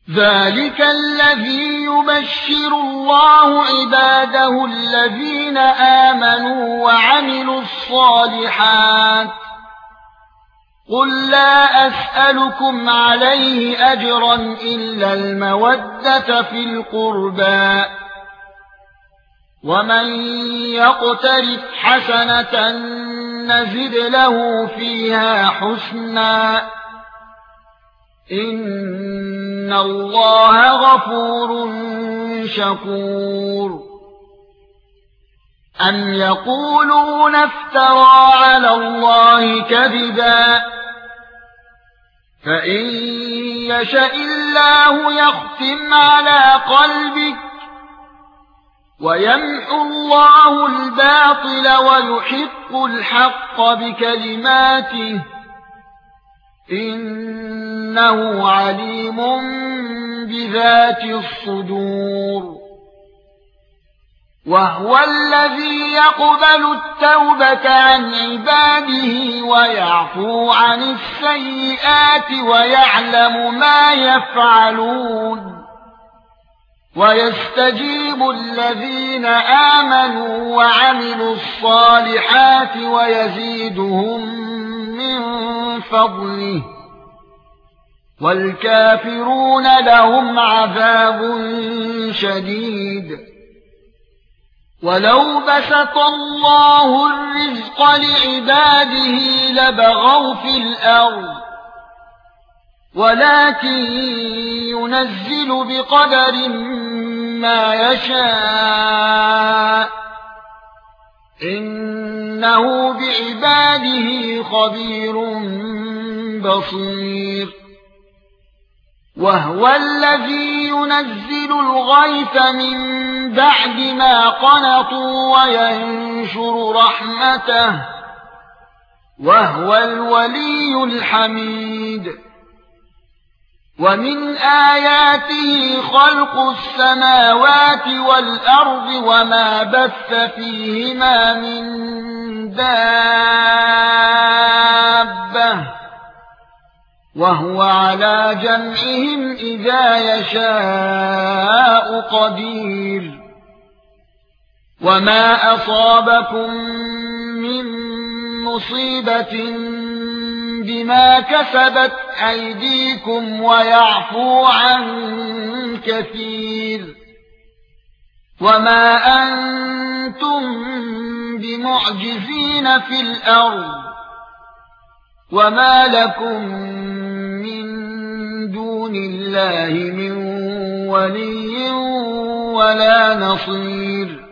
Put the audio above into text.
ذَلِكَ الَّذِي يُبَشِّرُ اللَّهُ عِبَادَهُ الَّذِينَ آمَنُوا وَعَمِلُوا الصَّالِحَاتِ قُل لَّا أَسْأَلُكُمْ عَلَيْهِ أَجْرًا إِلَّا الْمَوَدَّةَ فِي الْقُرْبَى وَمَن يَقْتَرِفْ حَسَنَةً نَّزِدْ لَهُ فِيهَا حُسْنًا إِنَّ اللَّهَ غَفُورٌ شَكُورٌ أَمْ يَقُولُونَ افْتَرَى عَلَى اللَّهِ كَذِبًا فَإِن يَشَإِ اللَّهُ يَخْتِمْ عَلَى قَلْبِكَ وَيَمْحُو اللَّهُ الْبَاطِلَ وَيُحِقُّ الْحَقَّ بِكَلِمَاتِهِ إِنَّهُ عَلِيمٌ بِذَاتِ الصُّدُورِ وَهُوَ الَّذِي يَقْبَلُ التَّوْبَةَ عَنْ عِبَادِهِ وَيَعْفُو عَنِ السَّيِّئَاتِ وَيَعْلَمُ مَا يَفْعَلُونَ وَيَسْتَجِيبُ الَّذِينَ آمَنُوا وَعَمِلُوا الصَّالِحَاتِ وَيَزِيدُهُم مِّن فَضْلِهِ وَالْكَافِرُونَ لَهُمْ عَذَابٌ شَدِيدٌ وَلَوْ بَسَطَ اللَّهُ الرِّزْقَ لِعِبَادِهِ لَبَغَوْا فِي الْأَرْضِ وَلَكِن يُنَزِّلُ بِقَدَرٍ مَّا يَشَاءُ إِنَّهُ بِعِبَادِهِ خَبِيرٌ بَصِيرٌ وَهُوَ الَّذِي يُنَزِّلُ الْغَيْثَ مِن بَعْدِ مَا قَنَطُوا وَيَنشُرُ رَحْمَتَهُ وَهُوَ الْوَلِيُّ الْحَمِيدُ وَمِنْ آيَاتِهِ خَلْقُ السَّمَاوَاتِ وَالْأَرْضِ وَمَا بَثَّ فِيهِمَا مِن دَابَّةٍ وَهُوَ عَلَى جَمْعِهِمْ إِذَا يَشَاءُ قَدِيرٌ وَمَا أَصَابَكُم مِّن مُّصِيبَةٍ بِمَا كَسَبَتْ أَيْدِيكُمْ وَيَعْفُو عَن كَثِيرٍ وَمَا أَنتُم بِمُعْجِزِينَ فِي الْأَرْضِ وَمَا لَكُم مِّن دُونِ اللَّهِ مِن وَلِيٍّ وَلَا نَصِيرٍ